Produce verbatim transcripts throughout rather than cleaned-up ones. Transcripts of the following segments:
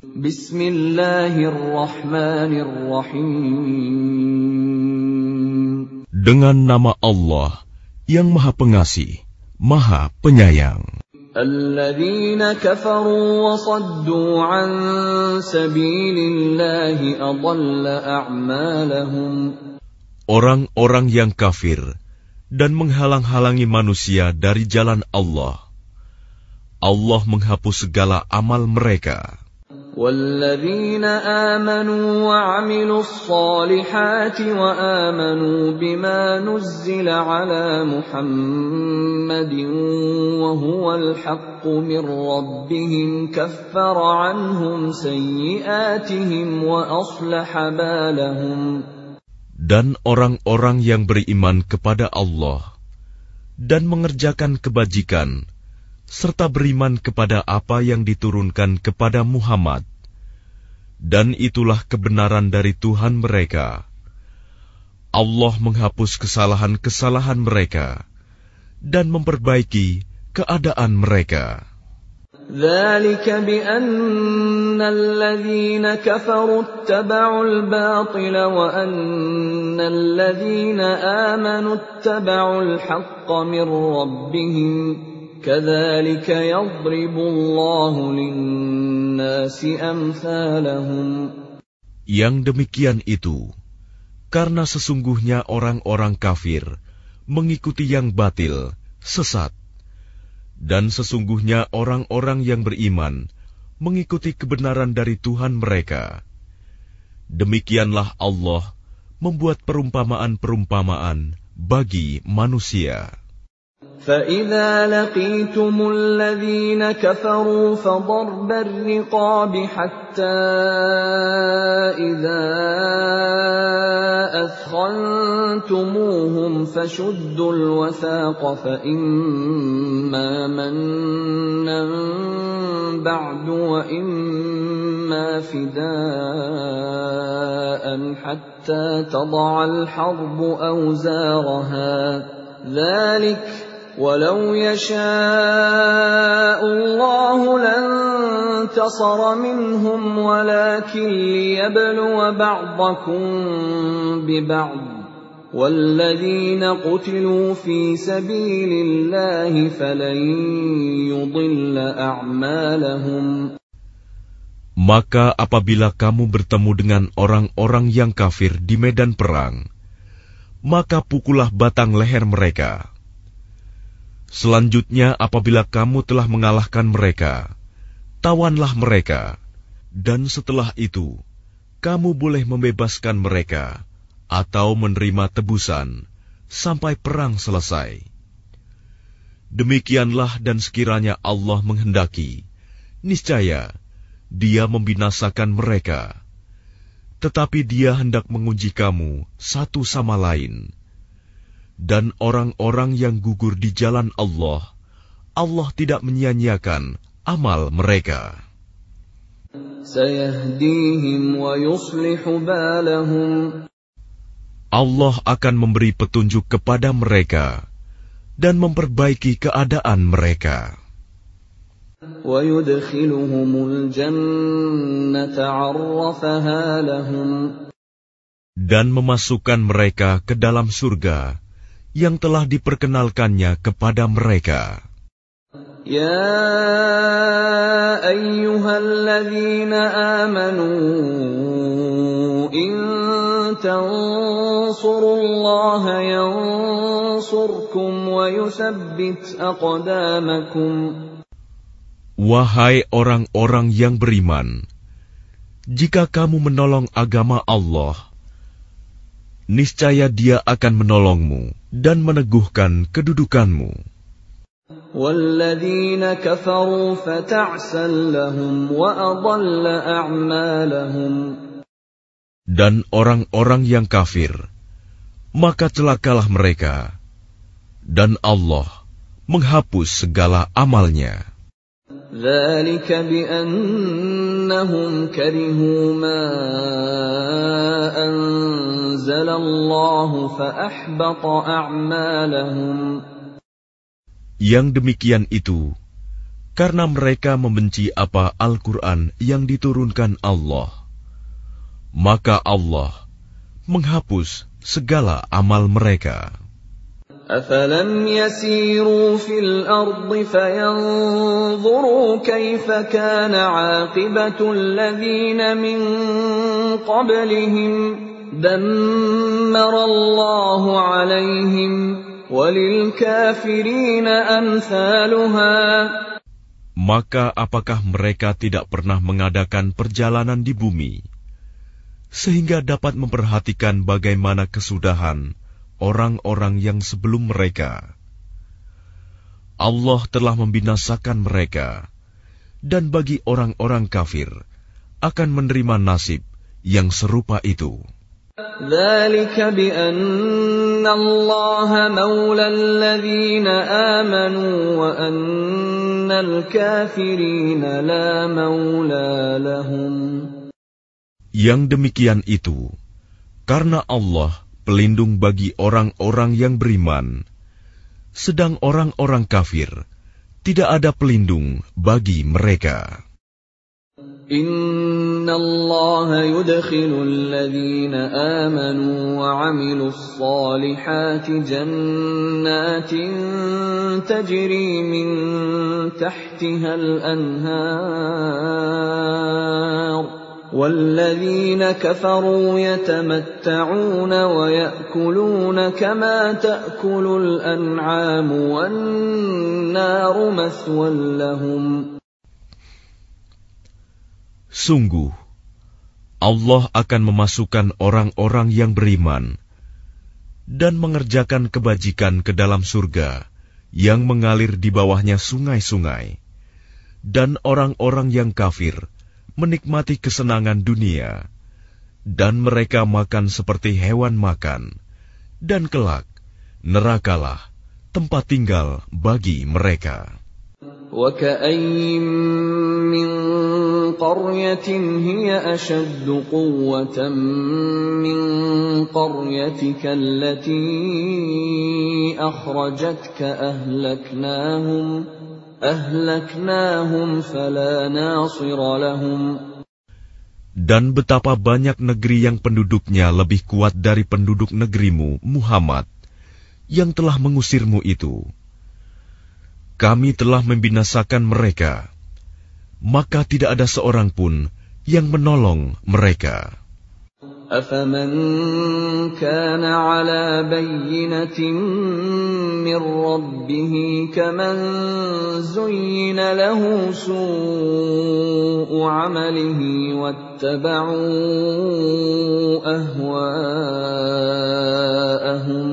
Bismillahirrahmanirrahim. Dengan nama Allah yang Maha Pengasih, Maha Penyayang. Alladzina kafaru wa saddu an sabilillahi adalla a'malahum. Orang-orang yang kafir dan menghalang-halangi manusia dari jalan Allah, Allah menghapus segala amal mereka. وَالَّذِينَ آمَنُوا وَعَمِلُوا الصَّالِحَاتِ وَآمَنُوا بِمَا نُزِّلَ عَلَى مُحَمَّدٍ وَهُوَ الْحَقُّ مِنْ رَبِّهِمْ كَفَّرَ عَنْهُمْ سَيِّئَاتِهِمْ وَأَصْلَحَ بَالَهُمْ. Dan orang-orang yang beriman kepada Allah dan mengerjakan kebajikan serta beriman kepada apa yang diturunkan kepada Muhammad, dan itulah kebenaran dari Tuhan mereka. Allah menghapus kesalahan-kesalahan mereka dan memperbaiki keadaan mereka. ذَلِكَ بِأَنَّ الَّذِينَ كَفَرُوا اتَّبَعُوا الْبَاطِلَ وَأَنَّ الَّذِينَ آمَنُوا اتَّبَعُوا الْحَقَّ مِنْ رَبِّهِمْ كَذَلِكَ يَضْرِبُ اللَّهُ لِلنَّاسِ أَمْثَالَهُمْ. Yang demikian itu, karena sesungguhnya orang-orang kafir mengikuti yang batil, sesat, dan sesungguhnya orang-orang yang beriman mengikuti kebenaran dari Tuhan mereka. Demikianlah Allah membuat perumpamaan-perumpamaan bagi manusia. فَإِذَا لَقِيتُمُ الَّذِينَ كَفَرُوا فَضَرْبَ الرِّقَابِ حَتَّى إِذَا أَثْخَنتُمُوهُمْ فَشُدُّوا الْوَثَاقَ فَإِمَّا مَنًّا بَعْدُ وَإِمَّا فِدَاءً حَتَّى تَضَعَ الْحَرْبُ أَوْزَارَهَا ذَلِكَ وَلَوْ يَشَاءُ اللَّهُ لَانتَصَرَ مِنْهُمْ وَلَكِنْ لِيَبْلُوَ بَعْضَكُمْ بِبَعْضٍ وَالَّذِينَ قُتِلُوا فِي سَبِيلِ اللَّهِ فَلَنْ يُضِلَّ أَعْمَالَهُمْ. Maka apabila kamu bertemu dengan orang-orang yang kafir di medan perang, maka pukullah batang leher mereka. Selanjutnya apabila kamu telah mengalahkan mereka, tawanlah mereka, dan setelah itu, kamu boleh membebaskan mereka, atau menerima tebusan, sampai perang selesai. Demikianlah dan sekiranya Allah menghendaki, niscaya Dia membinasakan mereka, tetapi Dia hendak menguji kamu satu sama lain. Dan orang-orang yang gugur di jalan Allah, Allah tidak menyia-nyiakan amal mereka. سَيَهْدِيهِمْ وَيُصْلِحُ بَالَهُمْ. Allah akan memberi petunjuk kepada mereka dan memperbaiki keadaan mereka. وَيُدْخِلُهُمُ الْجَنَّةَ عَرَّفَهَا لَهُمْ. Dan memasukkan mereka ke dalam surga yang telah diperkenalkannya kepada mereka. يَا أَيُّهَا الَّذِينَ آمَنُوا إِن تَنصُرُوا اللَّهَ يَنصُرْكُمْ وَيُثَبِّتْ أَقْدَامَكُمْ. Wahai orang-orang yang beriman, jika kamu menolong agama Allah, niscaya Dia akan menolongmu dan meneguhkan kedudukanmu. وَالَّذِينَ كَفَرُوا فَتَعْسًا لَهُمْ وَأَضَلَّ أَعْمَالَهُمْ. Dan orang-orang yang kafir, maka celakalah mereka, dan Allah menghapus segala amalnya. ذَلِكَ بِأَنَّهُمْ كَرِهُوا مَا أَنزَلَ اللَّهُ فَأَحْبَطَ أَعْمَالَهُمْ. Yang demikian itu karena mereka membenci apa Al-Quran yang diturunkan Allah. Maka Allah menghapus segala amal mereka. أَفَلَمْ يَسِيرُوا فِي الْأَرْضِ فَيَنْظُرُوا كَيْفَ كَانَ عَاقِبَةُ الَّذِينَ مِنْ قَبْلِهِمْ دَمَّرَ اللَّهُ عَلَيْهِمْ وَلِلْكَافِرِينَ أَمْثَالُهَا. Maka apakah mereka tidak pernah mengadakan perjalanan di bumi, sehingga dapat memperhatikan bagaimana kesudahan orang-orang yang sebelum mereka? Allah telah membinasakan mereka, dan bagi orang-orang kafir akan menerima nasib yang serupa itu. ذَلِكَ بِأَنَّ اللَّهَ مَوْلَى الَّذِينَ آمَنُوا وَأَنَّ الْكَافِرِينَ لَا مَوْلَى لَهُمْ. Yang demikian itu karena Allah pelindung bagi orang-orang yang beriman, sedang orang-orang kafir tidak ada pelindung bagi mereka. Inna Allah yudkhilu alladhina amanu wa 'amilus salihati jannatin tajri min tahtiha al-anhar والذين كفروا يتمتعون ويأكلون كما تأكل الأنعام والنار مثوى لهم. Sungguh, Allah akan memasukkan orang-orang yang beriman dan mengerjakan kebajikan ke dalam surga yang mengalir di bawahnya sungai-sungai, dan orang-orang yang kafir menikmati kesenangan dunia, dan mereka makan seperti hewan makan, dan kelak nerakalah tempat tinggal bagi mereka. وَكَأَيِّن مِّن قَرْيَةٍ هِيَ أَشَدُّ قُوَّةً مِّن قَرْيَتِكَ الَّتِي أَخْرَجَتْكَ أَهْلَكْنَاهُمْ أَهْلَكْنَاهُمْ فَلَا نَاصِرَ لَهُمْ. Dan betapa banyak negeri yang penduduknya lebih kuat dari penduduk negerimu, Muhammad, yang telah mengusirmu itu. Kami telah membinasakan mereka, maka tidak ada seorang pun yang menolong mereka. أَفَمَنْ كَانَ عَلَى بَيِّنَةٍ مِّن رَّبِّهِ كَمَنْ زُيِّنَ لَهُ سُوءُ عَمَلِهِ وَاتَّبَعُوا أَهْوَاءَهُمْ.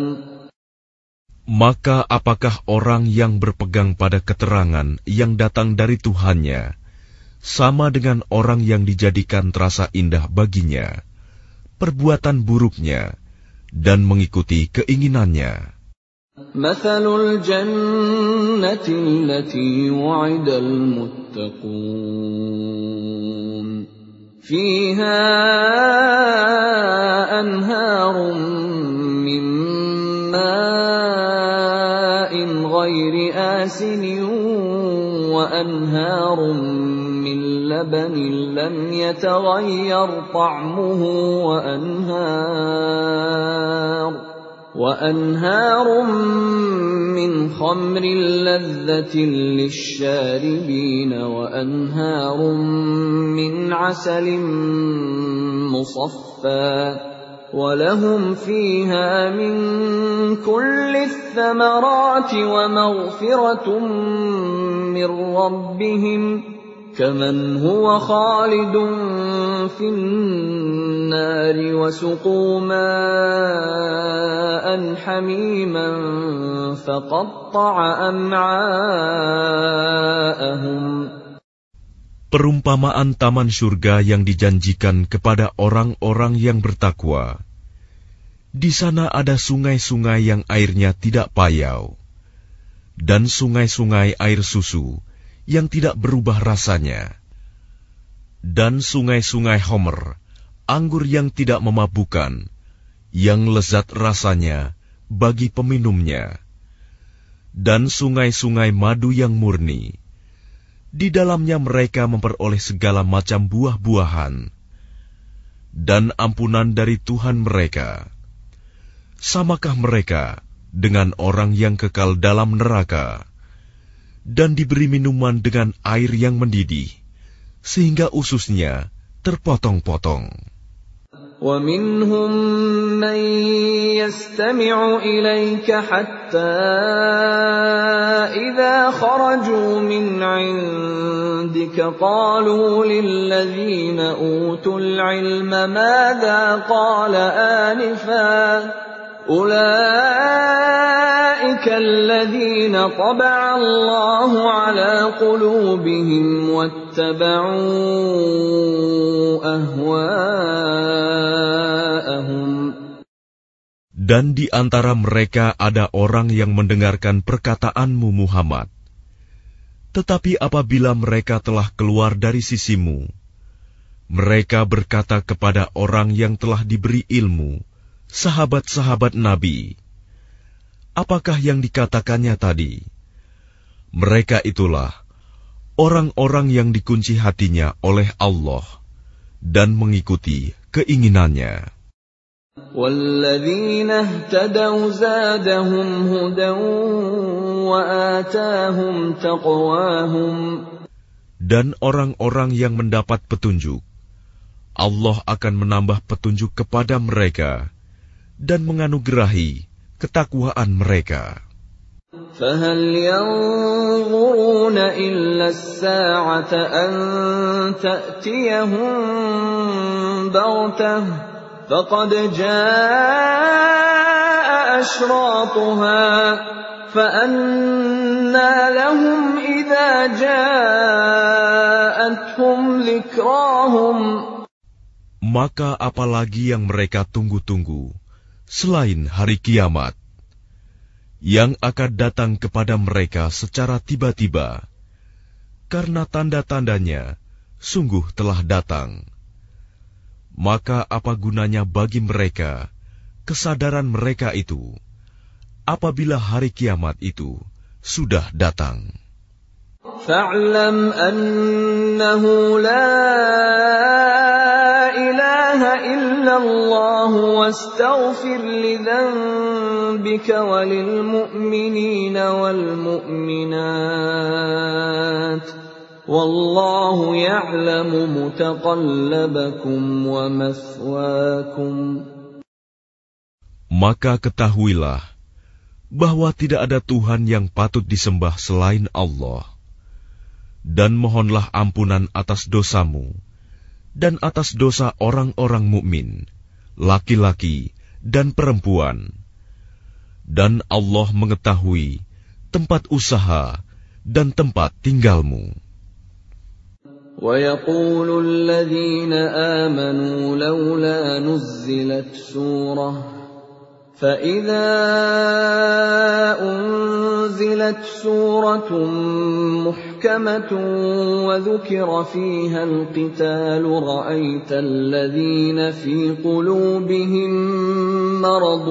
Maka apakah orang yang berpegang pada keterangan yang datang dari Tuhannya sama dengan orang yang dijadikan terasa indah baginya perbuatan buruknya dan mengikuti keinginannya? مَثَلُ الْجَنَّةِ الَّتِي وُعِدَ الْمُتَّقُونَ فِيهَا أَنْهَارٌ مِّن مَّاءٍ غَيْرِ آسِنٍ وَأَنْهَارٌ مِّن لَّبَنٍ لَّمْ يَتَغَيَّرْ طَعْمُهُ وَأَنْهَارٌ وَأَنْهَارٌ مِّنْ خَمْرٍ لَّذَّةٍ لِّلشَّارِبِينَ وَأَنْهَارٌ مِّنْ عَسَلٍ مُّصَفًّى وَلَهُمْ فِيهَا مِن كُلِّ الثَّمَرَاتِ وَمَغْفِرَةٌ مِّن رَّبِّهِمْ كَمَنْ هُوَ خَالِدٌ فِي النَّارِ وَسُقُوا مَاءً حَمِيمًا فَقَطَّعَ أَمْعَاءَهُمْ. Perumpamaan taman surga yang dijanjikan kepada orang-orang yang bertakwa. Di sana ada sungai-sungai yang airnya tidak payau, dan sungai-sungai air susu yang tidak berubah rasanya, dan sungai-sungai homer, anggur yang tidak memabukkan, yang lezat rasanya bagi peminumnya, dan sungai-sungai madu yang murni, Di dalamnya mereka memperoleh segala macam buah-buahan dan ampunan dari Tuhan mereka. Samakah mereka dengan orang yang kekal dalam neraka dan diberi minuman dengan air yang mendidih, sehingga ususnya terpotong-potong? وَمِنْهُمْ مَنْ يَسْتَمِعُ إِلَيْكَ حَتَّى إِذَا خَرَجُوا مِنْ عِنْدِكَ قَالُوا لِلَّذِينَ أُوتُوا الْعِلْمَ مَاذَا قَالَ آنِفًا أُولَئِكَ الَّذِينَ طَبَعَ اللَّهُ عَلَى قُلُوبِهِمْ وَاتَّبَعُوا أَهْوَاءَهُمْ. Dan di antara mereka ada orang yang mendengarkan perkataanmu Muhammad. Tetapi apabila mereka telah keluar dari sisimu, mereka berkata kepada orang yang telah diberi ilmu, sahabat-sahabat Nabi, apakah yang dikatakannya tadi? Mereka itulah orang-orang yang dikunci hatinya oleh Allah dan mengikuti keinginannya. وَالَّذِينَ اهْتَدَوْا زَادَهُمْ هُدًى وَآتَاهُمْ تَقْوَاهُمْ. Dan orang-orang yang mendapat petunjuk, Allah akan menambah petunjuk kepada mereka dan menganugerahi ketakwaan mereka. فَهَلْ يَنظُرُونَ إِلَّا السَّاعَةَ أَن تَأْتِيَهُم بَغْتَةً فَقَدْ جَاءَ أَشْرَاطُهَا فَأَنَّى لَهُمْ إِذَا جَاءَتْهُمْ ذِكْرَاهُمْ. Maka apalagi yang mereka tunggu-tunggu selain hari kiamat, yang akan datang kepada mereka secara tiba-tiba, karena tanda-tandanya sungguh telah datang. Maka apa gunanya bagi mereka kesadaran mereka itu apabila hari kiamat itu sudah datang? فَاعْلَمْ أَنَّهُ لَا إِلَهَ إِلَّا اللَّهُ وَاسْتَغْفِرْ لِذَنبِكَ وَلِلْمُؤْمِنِينَ وَالْمُؤْمِنَاتِ وَاللَّهُ يَعْلَمُ مُتَقَلَّبَكُمْ وَمَثْوَاكُمْ. Maka ketahuilah bahwa tidak ada Tuhan yang patut disembah selain Allah, dan mohonlah ampunan atas dosamu dan atas dosa orang-orang mukmin, laki-laki dan perempuan. Dan Allah mengetahui tempat usaha dan tempat tinggalmu. وَيَقُولُ الَّذِينَ آمَنُوا لَوْلَا نُزِّلَتْ سُورَةٌ فَإِذَا أُنزِلَتْ سُورَةٌ مُحْكَمَةٌ وَذُكِرَ فِيهَا الْقِتَالُ رَأَيْتَ الَّذِينَ فِي قُلُوبِهِم مَّرَضٌ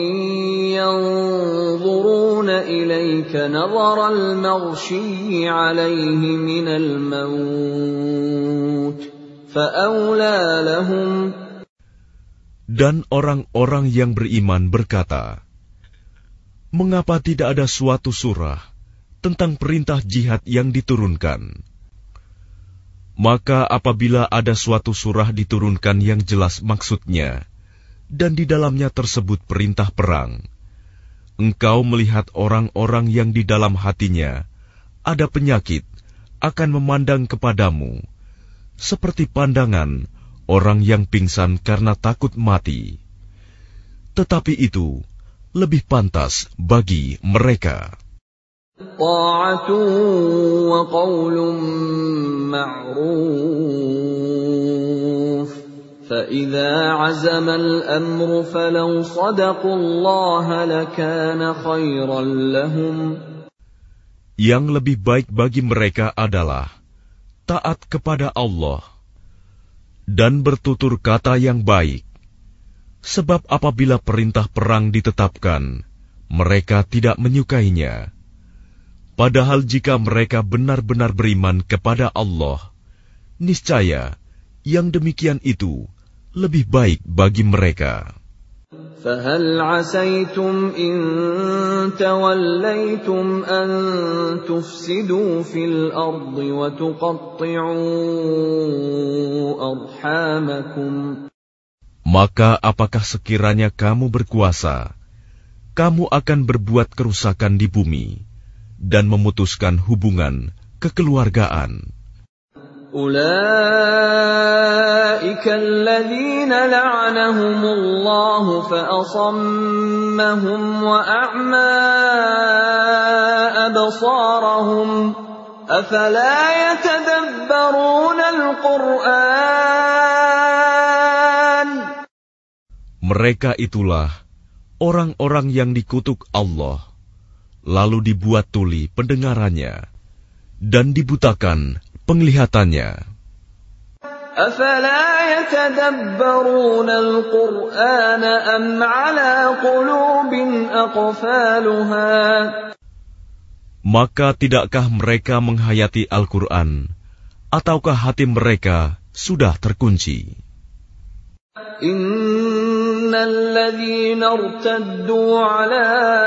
يَنظُرُونَ إِلَيْكَ نَظَرَ الْمَغْشِيِّ عَلَيْهِ مِنَ الْمَوْتِ فَأَوْلَىٰ لَهُمْ. Dan orang-orang yang beriman berkata, mengapa tidak ada suatu surah tentang perintah jihad yang diturunkan? Maka apabila ada suatu surah diturunkan yang jelas maksudnya, dan di dalamnya tersebut perintah perang, engkau melihat orang-orang yang di dalam hatinya ada penyakit akan memandang kepadamu, seperti pandangan orang yang pingsan karena takut mati. Tetapi itu lebih pantas bagi mereka. Ta'atun wa qawlun ma'ruf. فَإِذَا عَزَمَ الْأَمْرُ فَلَوْ صَدَقُوا اللَّهَ لَكَانَ خَيْرًا لَهُمْ. Yang lebih baik bagi mereka adalah taat kepada Allah dan bertutur kata yang baik, sebab apabila perintah perang ditetapkan, mereka tidak menyukainya. Padahal jika mereka benar-benar beriman kepada Allah, niscaya yang demikian itu lebih baik bagi mereka. فَهَلْ عَسَيْتُمْ إِن تَوَلَّيْتُمْ أَن تُفْسِدُوا فِي الْأَرْضِ وَتُقَطِّعُوا أَرْحَامَكُمْ. Maka apakah sekiranya kamu berkuasa, kamu akan berbuat kerusakan di bumi dan memutuskan hubungan kekeluargaan. أُولَئِكَ الَّذِينَ لَعَنَهُمُ اللَّهُ فَأَصَمَّهُمْ وَأَعْمَى أَبْصَارَهُمْ أَفَلَا يَتَدَبَّرُونَ الْقُرْآنَ. Mereka itulah orang-orang yang dikutuk Allah, lalu dibuat tuli pendengarannya dan dibutakan penglihatannya. أَفَلَا يَتَدَبَّرُونَ الْقُرْآنَ أَمْ عَلَى قُلُوبٍ أَقْفَالُهَا. Maka tidakkah mereka menghayati Al-Quran, ataukah hati mereka sudah terkunci? إِنَّ الَّذِينَ ارْتَدُّوا عَلَى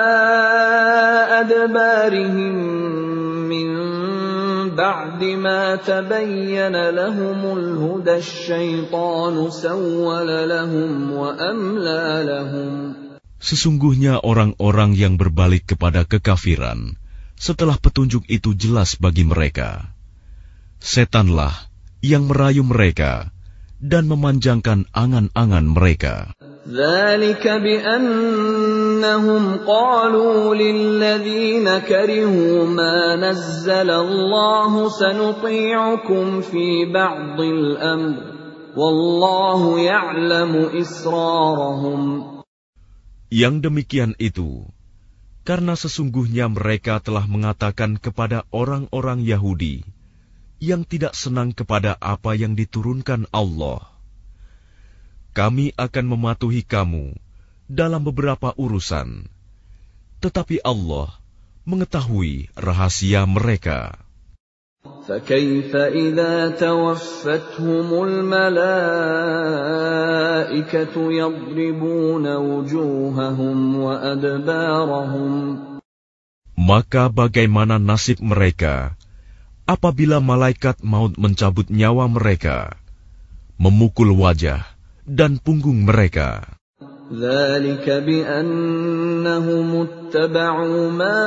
أَدْبَارِهِمْ مِنْ بَعْدِ مَا تَبَيَّنَ لَهُمُ الْهُدَى الشَّيْطَانُ سَوَّلَ لَهُمْ وَأَمْلَى لَهُمْ. Sesungguhnya orang-orang yang berbalik kepada kekafiran setelah petunjuk itu jelas bagi mereka, setanlah yang merayu mereka dan memanjangkan angan-angan mereka. ذَلِكَ بِأَنَّهُمْ قَالُوا لِلَّذِينَ كَرِهُوا مَا نَزَّلَ اللَّهُ سَنُطِيعُكُمْ فِي بَعْضِ الْأَمْرِ وَاللَّهُ يَعْلَمُ إِسْرَارَهُمْ. Yang demikian itu karena sesungguhnya mereka telah mengatakan kepada orang-orang Yahudi yang tidak senang kepada apa yang diturunkan Allah, kami akan mematuhi kamu dalam beberapa urusan, tetapi Allah mengetahui rahasia mereka. فَكَيْفَ إِذَا تَوَفَّتْهُمُ الْمَلَائِكَةُ يَضْرِبُونَ وُجُوهَهُمْ وَأَدْبَارَهُمْ. Maka bagaimana nasib mereka apabila malaikat maut mencabut nyawa mereka, memukul wajah dan punggung mereka? ذَلِكَ بِأَنَّهُمُ اتَّبَعُوا مَا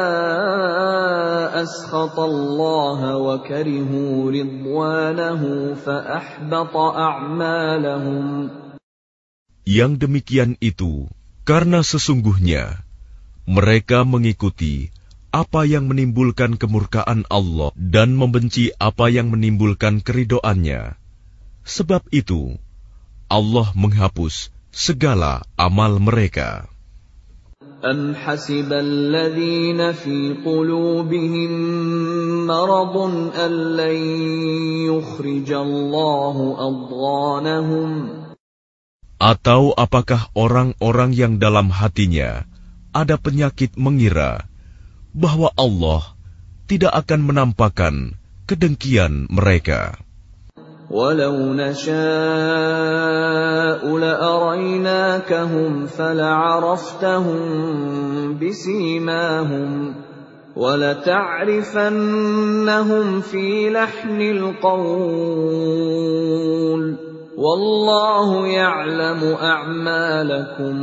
أَسْخَطَ اللَّهَ وَكَرِهُوا رِضْوَانَهُ فَأَحْبَطَ أَعْمَالَهُمْ. Yang demikian itu karena sesungguhnya mereka mengikuti apa yang menimbulkan kemurkaan Allah dan membenci apa yang menimbulkan keridhoannya. Sebab itu Allah menghapus segala amal mereka. أَمْ حَسِبَ الَّذِينَ فِي قُلُوبِهِم مَّرَضٌ أَن لَّن يُخْرِجَ اللَّهُ أَضْغَانَهُمْ. Atau apakah orang-orang yang dalam hatinya ada penyakit mengira bahwa Allah tidak akan menampakkan kedengkian mereka? وَلَوْ نَشَاءُ لَأَرَيْنَاكَهُمْ فَلَعَرَفْتَهُمْ بِسِيمَاهُمْ وَلَتَعْرِفَنَّهُمْ فِي لَحْنِ الْقَوْلِ وَاللَّهُ يَعْلَمُ أَعْمَالَكُمْ.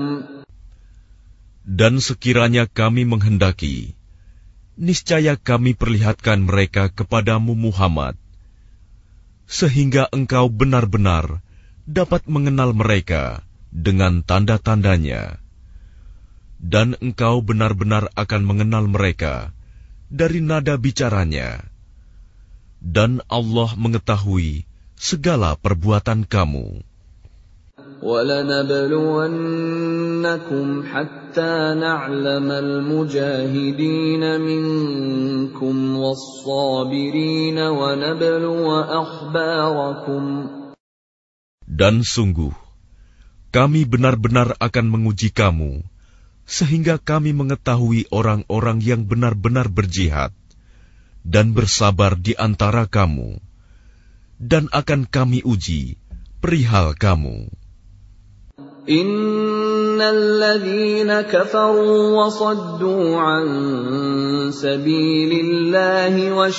Dan sekiranya kami menghendaki, niscaya kami perlihatkan mereka kepadamu Muhammad, sehingga engkau benar-benar dapat mengenal mereka dengan tanda-tandanya, dan engkau benar-benar akan mengenal mereka dari nada bicaranya, dan Allah mengetahui segala perbuatan kamu. وَلَنَبْلُوَنَّكُمْ حَتَّى نَعْلَمَ الْمُجَاهِدِينَ مِنكُمْ وَالصَّابِرِينَ وَنَبْلُوَ أَخْبَارَكُمْ. Dan sungguh, kami benar-benar akan menguji kamu, sehingga kami mengetahui orang-orang yang benar-benar berjihad, dan bersabar di antara kamu, dan akan kami uji perihal kamu. Innal ladzina kafaru wa saddu an sabilillahi wa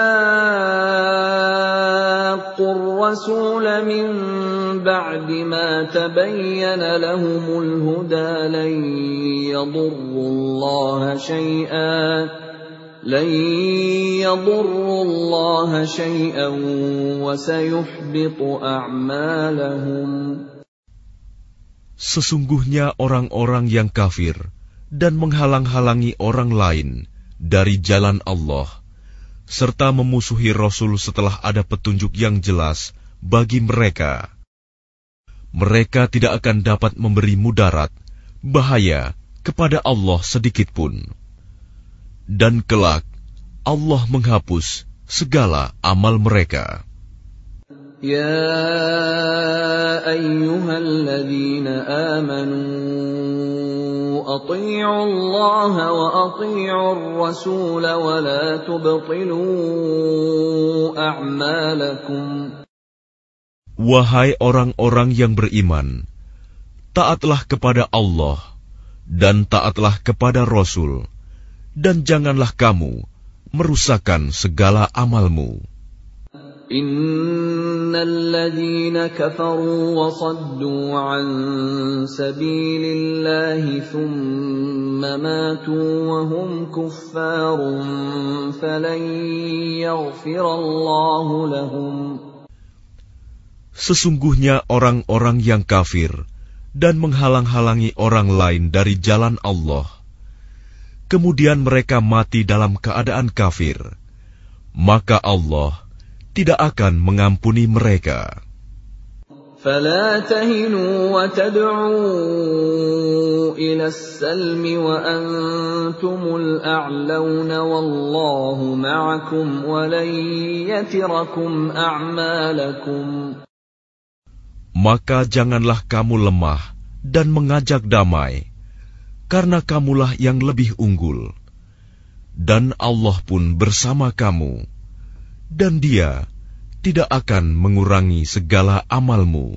shaqqur rasula min ba'di ma tabayyana lahumul huda lan yadurrullaha syai'an lan yadurrullaha syai'an wa sayuhbitu a'malahum. Sesungguhnya orang-orang yang kafir dan menghalang-halangi orang lain dari jalan Allah, serta memusuhi Rasul setelah ada petunjuk yang jelas bagi mereka, mereka tidak akan dapat memberi mudarat, bahaya kepada Allah sedikitpun. Dan kelak, Allah menghapus segala amal mereka. Ya ayyuhalladzina amanu ati'u Allah wa ati'u ar-rasul wa la tubtilu a'malakum. Wahai orang-orang yang beriman, taatlah kepada Allah dan taatlah kepada Rasul, dan janganlah kamu merusakkan segala amalmu. Innal ladzina kafaru wa saddu an sabilillahi thumma matu wa hum kuffarun falan yaghfirallahu lahum. Sesungguhnya orang-orang yang kafir dan menghalang-halangi orang lain dari jalan Allah, kemudian mereka mati dalam keadaan kafir, maka Allah tidak akan mengampuni mereka. فَلَا تَهِنُوا وَتَدْعُوا إِلَى السَّلْمِ وَأَنْتُمُ الْأَعْلَوْنَ وَاللَّهُ مَعَكُمْ وَلَنْ يَتِرَكُمْ أَعْمَالَكُمْ. Maka janganlah kamu lemah dan mengajak damai, karena kamulah yang lebih unggul, dan Allah pun bersama kamu, dan Dia tidak akan mengurangi segala amalmu.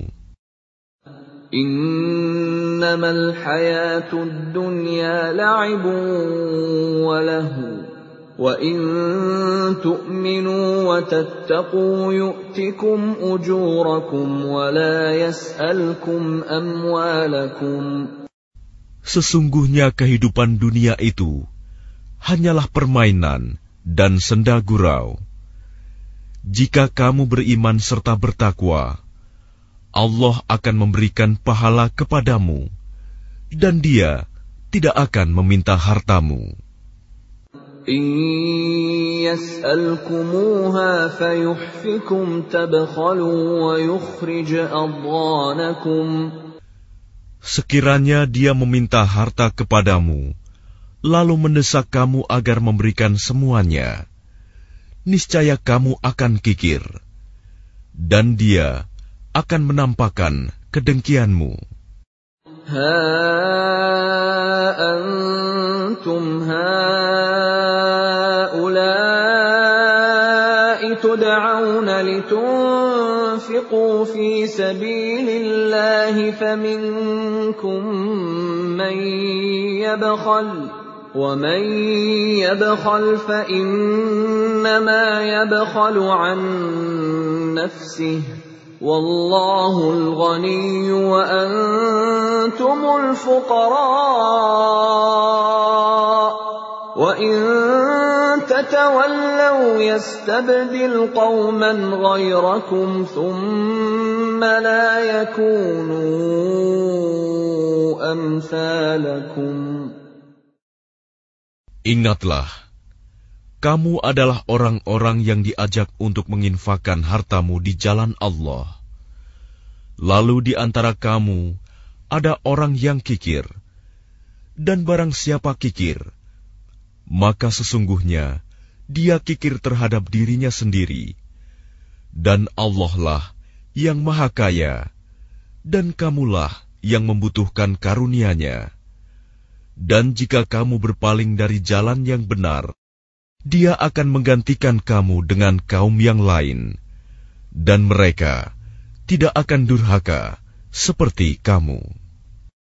Innamal hayatud dunya la'ibun wa lahu, wa in tu'minu wa tattaqu yu'tikum ujurakum wa la yas'alkum amwalakum. Sesungguhnya kehidupan dunia itu hanyalah permainan dan senda gurau. Jika kamu beriman serta bertakwa, Allah akan memberikan pahala kepadamu, dan Dia tidak akan meminta hartamu. In yas'alkumuha fayuhfikum tabkhalu wa yukhrij adghanakum. Sekiranya Dia meminta harta kepadamu, lalu mendesak kamu agar memberikan semuanya, niscaya kamu akan kikir, dan Dia akan menampakkan kedengkianmu. Ha antum haula'i tud'auna litunfiqu fi sabilillahi faminkum man yabkhal وَمَنْ يَبْخَلْ فَإِنَّمَا يَبْخَلُ عَنْ نَفْسِهِ وَاللَّهُ الْغَنِيُّ وَأَنْتُمُ الْفُقَرَاءُ وَإِنْ تَتَوَلَّوْا يَسْتَبْدِلْ قَوْمًا غَيْرَكُمْ ثُمَّ لَا يَكُونُوا أَمْثَالَكُمْ. Ingatlah, kamu adalah orang-orang yang diajak untuk menginfakkan hartamu di jalan Allah. Lalu di antara kamu ada orang yang kikir, dan barang siapa kikir, maka sesungguhnya dia kikir terhadap dirinya sendiri, dan Allah lah yang Maha Kaya, dan kamulah yang membutuhkan karunia-Nya. Dan jika kamu berpaling dari jalan yang benar, Dia akan menggantikan kamu dengan kaum yang lain, dan mereka tidak akan durhaka seperti kamu.